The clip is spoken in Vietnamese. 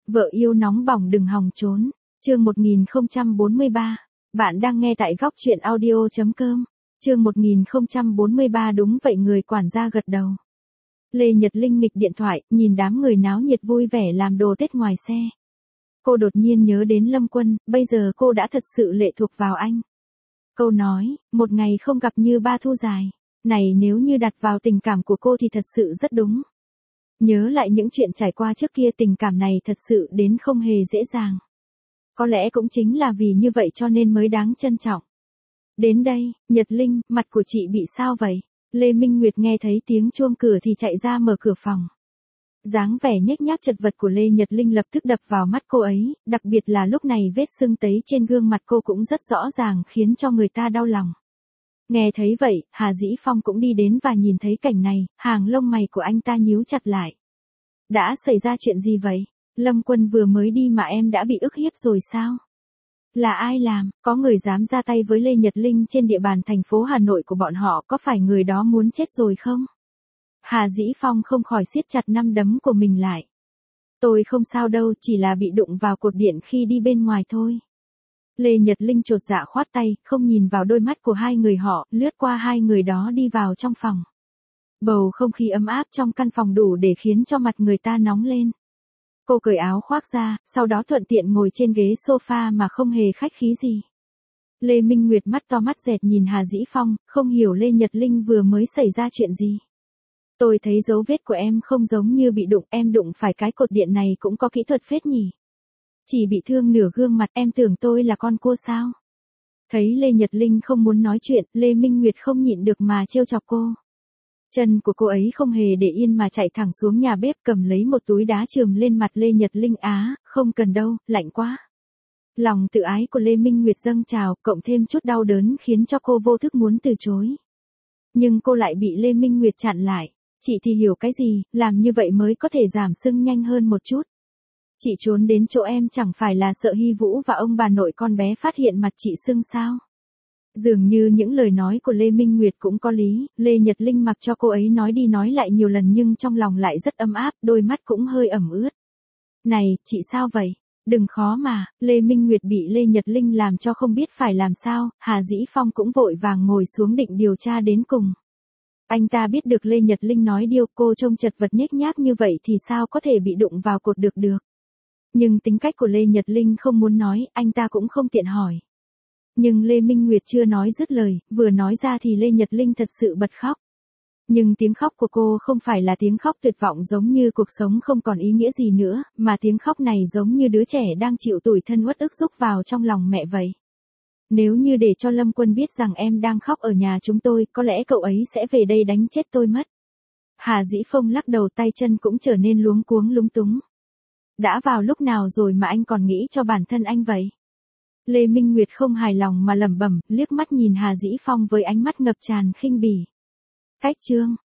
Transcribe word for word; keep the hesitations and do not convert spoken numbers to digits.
Vợ yêu nóng bỏng đừng hòng trốn. Chương một nghìn không trăm bốn mươi ba. Bạn đang nghe tại góc truyện audio chấm com. Chương một nghìn không trăm bốn mươi ba. Đúng vậy, người quản gia gật đầu. Lê Nhật Linh nghịch điện thoại, nhìn đám người náo nhiệt vui vẻ làm đồ Tết ngoài xe. Cô đột nhiên nhớ đến Lâm Quân, bây giờ cô đã thật sự lệ thuộc vào anh. Câu nói, một ngày không gặp như ba thu dài. Này nếu như đặt vào tình cảm của cô thì thật sự rất đúng. Nhớ lại những chuyện trải qua trước kia, tình cảm này thật sự đến không hề dễ dàng. Có lẽ cũng chính là vì như vậy cho nên mới đáng trân trọng. Đến đây, Nhật Linh, mặt của chị bị sao vậy? Lê Minh Nguyệt nghe thấy tiếng chuông cửa thì chạy ra mở cửa phòng. Dáng vẻ nhếch nhác chật vật của Lê Nhật Linh lập tức đập vào mắt cô ấy, đặc biệt là lúc này vết sưng tấy trên gương mặt cô cũng rất rõ ràng khiến cho người ta đau lòng. Nghe thấy vậy, Hà Dĩ Phong cũng đi đến và nhìn thấy cảnh này, hàng lông mày của anh ta nhíu chặt lại. Đã xảy ra chuyện gì vậy? Lâm Quân vừa mới đi mà em đã bị ức hiếp rồi sao? Là ai làm? Có người dám ra tay với Lê Nhật Linh trên địa bàn thành phố Hà Nội của bọn họ, có phải người đó muốn chết rồi không? Hà Dĩ Phong không khỏi siết chặt nắm đấm của mình lại. Tôi không sao đâu, chỉ là bị đụng vào cột điện khi đi bên ngoài thôi. Lê Nhật Linh chột dạ khoát tay, không nhìn vào đôi mắt của hai người họ, lướt qua hai người đó đi vào trong phòng. Bầu không khí ấm áp trong căn phòng đủ để khiến cho mặt người ta nóng lên. Cô cởi áo khoác ra, sau đó thuận tiện ngồi trên ghế sofa mà không hề khách khí gì. Lê Minh Nguyệt mắt to mắt dẹt nhìn Hà Dĩ Phong, không hiểu Lê Nhật Linh vừa mới xảy ra chuyện gì. Tôi thấy dấu vết của em không giống như bị đụng, em đụng phải cái cột điện này cũng có kỹ thuật phết nhỉ. Chỉ bị thương nửa gương mặt, em tưởng tôi là con cua sao? Thấy Lê Nhật Linh không muốn nói chuyện, Lê Minh Nguyệt không nhịn được mà trêu chọc cô. Chân của cô ấy không hề để yên mà chạy thẳng xuống nhà bếp cầm lấy một túi đá chườm lên mặt Lê Nhật Linh. Á, không cần đâu, lạnh quá. Lòng tự ái của Lê Minh Nguyệt dâng trào, cộng thêm chút đau đớn khiến cho cô vô thức muốn từ chối. Nhưng cô lại bị Lê Minh Nguyệt chặn lại. Chị thì hiểu cái gì, làm như vậy mới có thể giảm sưng nhanh hơn một chút. Chị trốn đến chỗ em chẳng phải là sợ Hy Vũ và ông bà nội con bé phát hiện mặt chị sưng sao? Dường như những lời nói của Lê Minh Nguyệt cũng có lý, Lê Nhật Linh mặc cho cô ấy nói đi nói lại nhiều lần nhưng trong lòng lại rất ấm áp, đôi mắt cũng hơi ẩm ướt. Này, chị sao vậy? Đừng khó mà, Lê Minh Nguyệt bị Lê Nhật Linh làm cho không biết phải làm sao, Hà Dĩ Phong cũng vội vàng ngồi xuống định điều tra đến cùng. Anh ta biết được Lê Nhật Linh nói điều cô trông chật vật nhếch nhác như vậy thì sao có thể bị đụng vào cột được được. Nhưng tính cách của Lê Nhật Linh không muốn nói, anh ta cũng không tiện hỏi. Nhưng Lê Minh Nguyệt chưa nói dứt lời, vừa nói ra thì Lê Nhật Linh thật sự bật khóc. Nhưng tiếng khóc của cô không phải là tiếng khóc tuyệt vọng giống như cuộc sống không còn ý nghĩa gì nữa, mà tiếng khóc này giống như đứa trẻ đang chịu tủi thân uất ức rúc vào trong lòng mẹ vậy. Nếu như để cho Lâm Quân biết rằng em đang khóc ở nhà chúng tôi, có lẽ cậu ấy sẽ về đây đánh chết tôi mất. Hà Dĩ Phong lắc đầu, tay chân cũng trở nên luống cuống lúng túng. Đã vào lúc nào rồi mà anh còn nghĩ cho bản thân anh vậy? Lê Minh Nguyệt không hài lòng mà lẩm bẩm, liếc mắt nhìn Hà Dĩ Phong với ánh mắt ngập tràn khinh bỉ. Cách chương,